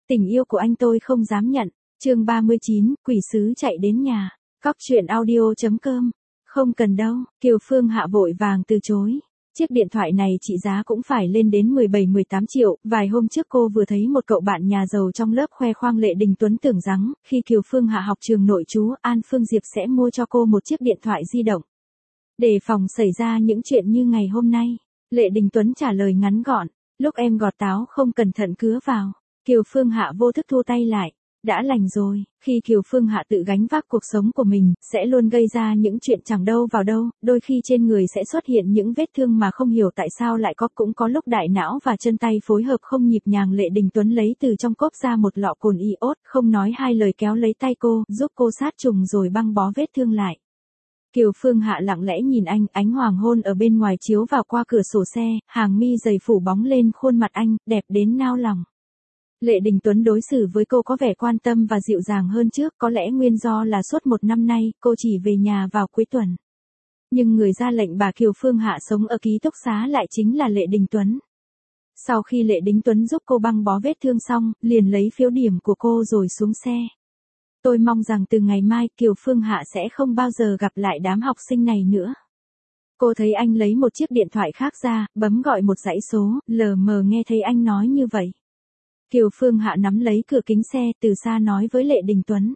Tình yêu của anh tôi không dám nhận. Chương 39, quỷ sứ chạy đến nhà. Cóc truyện audio.com. Không cần đâu, Kiều Phương Hạ vội vàng từ chối. Chiếc điện thoại này trị giá cũng phải lên đến 17-18 triệu, vài hôm trước cô vừa thấy một cậu bạn nhà giàu trong lớp khoe khoang Lệ Đình Tuấn tưởng rằng, khi Kiều Phương Hạ học trường nội trú, An Phương Diệp sẽ mua cho cô một chiếc điện thoại di động. Đề phòng xảy ra những chuyện như ngày hôm nay, Lệ Đình Tuấn trả lời ngắn gọn, lúc em gọt táo không cẩn thận cứa vào. Kiều Phương Hạ vô thức thu tay lại. Đã lành rồi, khi Kiều Phương Hạ tự gánh vác cuộc sống của mình, sẽ luôn gây ra những chuyện chẳng đâu vào đâu, đôi khi trên người sẽ xuất hiện những vết thương mà không hiểu tại sao lại có, cũng có lúc đại não và chân tay phối hợp không nhịp nhàng. Lệ Đình Tuấn lấy từ trong cốp ra một lọ cồn iốt, không nói hai lời kéo lấy tay cô, giúp cô sát trùng rồi băng bó vết thương lại. Kiều Phương Hạ lặng lẽ nhìn anh, ánh hoàng hôn ở bên ngoài chiếu vào qua cửa sổ xe, hàng mi dày phủ bóng lên khuôn mặt anh, đẹp đến nao lòng. Lệ Đình Tuấn đối xử với cô có vẻ quan tâm và dịu dàng hơn trước, có lẽ nguyên do là suốt một năm nay, cô chỉ về nhà vào cuối tuần. Nhưng người ra lệnh bà Kiều Phương Hạ sống ở ký túc xá lại chính là Lệ Đình Tuấn. Sau khi Lệ Đình Tuấn giúp cô băng bó vết thương xong, liền lấy phiếu điểm của cô rồi xuống xe. Tôi mong rằng từ ngày mai Kiều Phương Hạ sẽ không bao giờ gặp lại đám học sinh này nữa. Cô thấy anh lấy một chiếc điện thoại khác ra, bấm gọi một dãy số, lờ mờ nghe thấy anh nói như vậy. Kiều Phương Hạ nắm lấy cửa kính xe, từ xa nói với Lệ Đình Tuấn.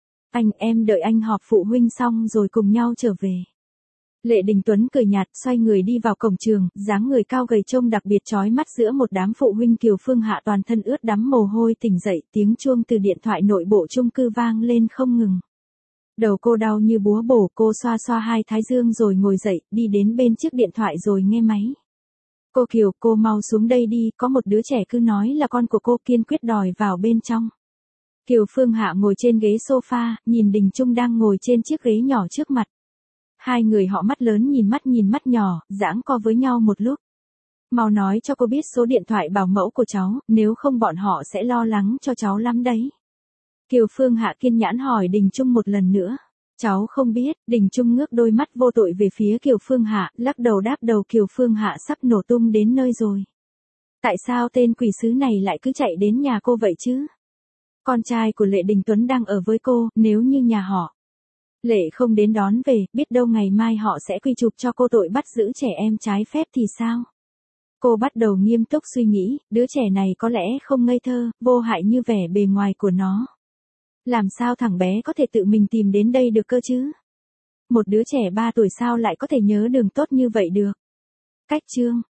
Em đợi anh họp phụ huynh xong rồi cùng nhau trở về. Lệ Đình Tuấn cười nhạt, xoay người đi vào cổng trường, dáng người cao gầy trông đặc biệt chói mắt giữa một đám phụ huynh. Kiều Phương Hạ toàn thân ướt đẫm mồ hôi tỉnh dậy, tiếng chuông từ điện thoại nội bộ chung cư vang lên không ngừng. Đầu cô đau như búa bổ, cô xoa xoa hai thái dương rồi ngồi dậy, đi đến bên chiếc điện thoại rồi nghe máy. Cô Kiều, cô mau xuống đây đi, có một đứa trẻ cứ nói là con của cô, kiên quyết đòi vào bên trong. Kiều Phương Hạ ngồi trên ghế sofa, nhìn Đình Trung đang ngồi trên chiếc ghế nhỏ trước mặt. Hai người họ mắt lớn nhìn mắt nhỏ, giãng co với nhau một lúc. Mau nói cho cô biết số điện thoại bảo mẫu của cháu, nếu không bọn họ sẽ lo lắng cho cháu lắm đấy. Kiều Phương Hạ kiên nhẫn hỏi Đình Trung một lần nữa. Cháu không biết. Đình Trung ngước đôi mắt vô tội về phía Kiều Phương Hạ, lắc đầu đáp đầu. Kiều Phương Hạ sắp nổ tung đến nơi rồi. Tại sao tên quỷ sứ này lại cứ chạy đến nhà cô vậy chứ? Con trai của Lệ Đình Tuấn đang ở với cô, nếu như nhà họ Lệ không đến đón về, biết đâu ngày mai họ sẽ quy chụp cho cô tội bắt giữ trẻ em trái phép thì sao? Cô bắt đầu nghiêm túc suy nghĩ, đứa trẻ này có lẽ không ngây thơ, vô hại như vẻ bề ngoài của nó. Làm sao thằng bé có thể tự mình tìm đến đây được cơ chứ? Một đứa trẻ 3 tuổi sao lại có thể nhớ đường tốt như vậy được? Cách chương